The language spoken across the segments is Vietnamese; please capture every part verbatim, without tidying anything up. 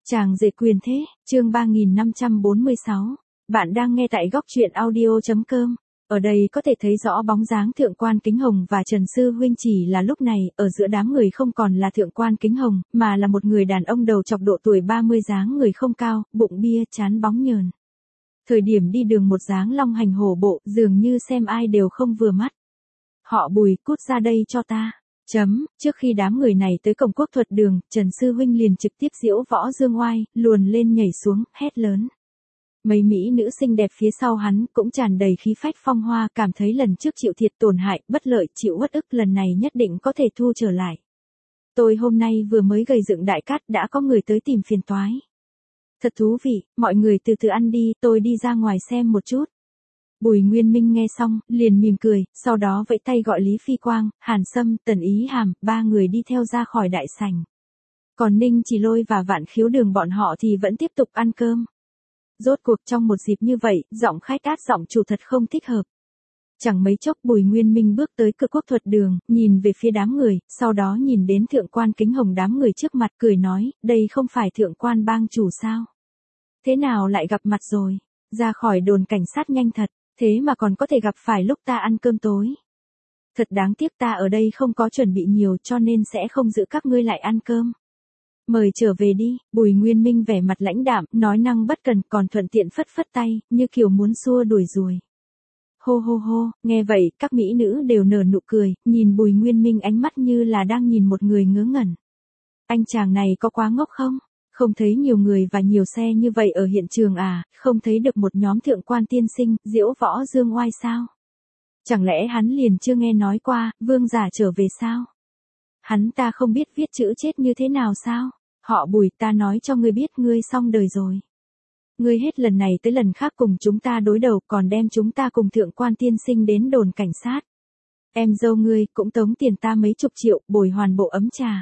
Chàng rể quyền thế, chương ba nghìn năm trăm bốn mươi sáu. Bạn đang nghe tại góc truyện audio chấm com. Ở đây có thể thấy rõ bóng dáng Thượng quan Kính Hồng và Trần Sư Huynh, chỉ là lúc này, ở giữa đám người không còn là Thượng quan Kính Hồng, mà là một người đàn ông đầu chọc độ tuổi ba mươi, dáng người không cao, bụng bia, trán bóng nhờn. Thời điểm đi đường một dáng long hành hổ bộ, dường như xem ai đều không vừa mắt. Họ Bùi, cút ra đây cho ta. Chấm, trước khi đám người này tới cổng Quốc Thuật Đường, Trần Sư Huynh liền trực tiếp diễu võ dương oai, luồn lên nhảy xuống, hét lớn. Mấy mỹ nữ xinh đẹp phía sau hắn cũng tràn đầy khí phách phong hoa, cảm thấy lần trước chịu thiệt tổn hại, bất lợi, chịu uất ức, lần này nhất định có thể thu trở lại. Tôi hôm nay vừa mới gầy dựng đại cát, đã có người tới tìm phiền toái. Thật thú vị, mọi người từ từ ăn đi, tôi đi ra ngoài xem một chút. Bùi Nguyên Minh nghe xong, liền mỉm cười, sau đó vẫy tay gọi Lý Phi Quang, Hàn Sâm, Tần Ý Hàm, ba người đi theo ra khỏi đại sảnh. Còn Ninh Chỉ Lôi và Vạn Khiếu Đường bọn họ thì vẫn tiếp tục ăn cơm. Rốt cuộc trong một dịp như vậy, giọng khách át giọng chủ thật không thích hợp. Chẳng mấy chốc Bùi Nguyên Minh bước tới cửa Quốc Thuật Đường, nhìn về phía đám người, sau đó nhìn đến Thượng quan Kính Hồng đám người trước mặt, cười nói, đây không phải Thượng quan bang chủ sao? Thế nào lại gặp mặt rồi? Ra khỏi đồn cảnh sát nhanh thật. Thế mà còn có thể gặp phải lúc ta ăn cơm tối. Thật đáng tiếc, ta ở đây không có chuẩn bị nhiều cho nên sẽ không giữ các ngươi lại ăn cơm. Mời trở về đi. Bùi Nguyên Minh vẻ mặt lãnh đạm, nói năng bất cần, còn thuận tiện phất phất tay, như kiểu muốn xua đuổi ruồi. Hô hô hô, nghe vậy, các mỹ nữ đều nở nụ cười, nhìn Bùi Nguyên Minh ánh mắt như là đang nhìn một người ngớ ngẩn. Anh chàng này có quá ngốc không? Không thấy nhiều người và nhiều xe như vậy ở hiện trường à, không thấy được một nhóm thượng quan tiên sinh, diễu võ dương oai sao? Chẳng lẽ hắn liền chưa nghe nói qua, vương giả trở về sao? Hắn ta không biết viết chữ chết như thế nào sao? Họ Bùi, ta nói cho ngươi biết, ngươi xong đời rồi. Ngươi hết lần này tới lần khác cùng chúng ta đối đầu, còn đem chúng ta cùng thượng quan tiên sinh đến đồn cảnh sát. Em dâu ngươi cũng tống tiền ta mấy chục triệu, bồi hoàn bộ ấm trà.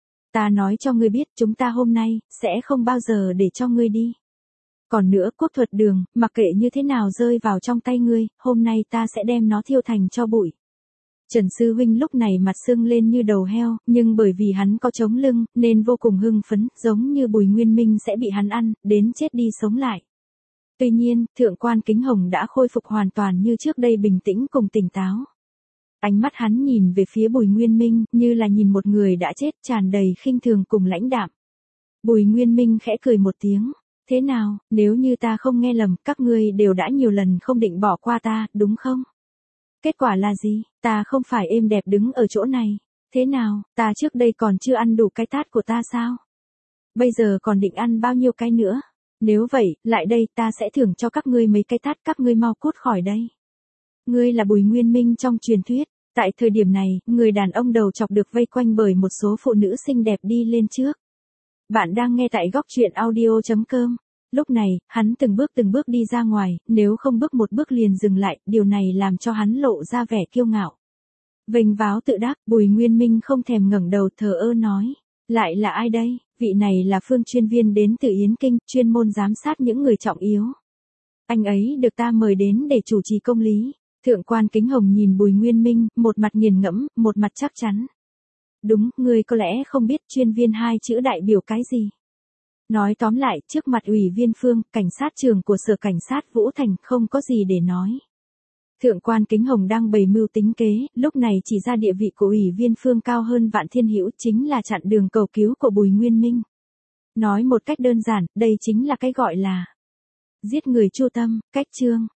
Ta nói cho ngươi biết, chúng ta hôm nay, sẽ không bao giờ để cho ngươi đi. Còn nữa, Quốc Thuật Đường, mặc kệ như thế nào rơi vào trong tay ngươi, hôm nay ta sẽ đem nó thiêu thành tro bụi. Trần Sư Huynh lúc này mặt sưng lên như đầu heo, nhưng bởi vì hắn có chống lưng, nên vô cùng hưng phấn, giống như Bùi Nguyên Minh sẽ bị hắn ăn, đến chết đi sống lại. Tuy nhiên, Thượng quan Kính Hồng đã khôi phục hoàn toàn như trước đây, bình tĩnh cùng tỉnh táo. Ánh mắt hắn nhìn về phía Bùi Nguyên Minh, như là nhìn một người đã chết, tràn đầy khinh thường cùng lãnh đạm. Bùi Nguyên Minh khẽ cười một tiếng. Thế nào, nếu như ta không nghe lầm, các ngươi đều đã nhiều lần không định bỏ qua ta, đúng không? Kết quả là gì? Ta không phải êm đẹp đứng ở chỗ này. Thế nào, ta trước đây còn chưa ăn đủ cái tát của ta sao? Bây giờ còn định ăn bao nhiêu cái nữa? Nếu vậy, lại đây, ta sẽ thưởng cho các ngươi mấy cái tát, các ngươi mau cút khỏi đây. Ngươi là Bùi Nguyên Minh trong truyền thuyết. Tại thời điểm này, người đàn ông đầu chọc được vây quanh bởi một số phụ nữ xinh đẹp đi lên trước. Bạn đang nghe tại góc truyện audio chấm com. Lúc này, hắn từng bước từng bước đi ra ngoài, nếu không bước một bước liền dừng lại, điều này làm cho hắn lộ ra vẻ kiêu ngạo. Vênh váo tự đắc, Bùi Nguyên Minh không thèm ngẩng đầu, thờ ơ nói. Lại là ai đây? Vị này là Phương chuyên viên đến từ Yến Kinh, chuyên môn giám sát những người trọng yếu. Anh ấy được ta mời đến để chủ trì công lý. Thượng quan Kính Hồng nhìn Bùi Nguyên Minh, một mặt nghiền ngẫm, một mặt chắc chắn. Đúng, ngươi có lẽ không biết chuyên viên hai chữ đại biểu cái gì. Nói tóm lại, trước mặt ủy viên Phương, cảnh sát trưởng của sở cảnh sát Vũ Thành, không có gì để nói. Thượng quan Kính Hồng đang bày mưu tính kế, lúc này chỉ ra địa vị của ủy viên Phương cao hơn Vạn Thiên Hữu, chính là chặn đường cầu cứu của Bùi Nguyên Minh. Nói một cách đơn giản, đây chính là cái gọi là giết người chu tâm, cách chương.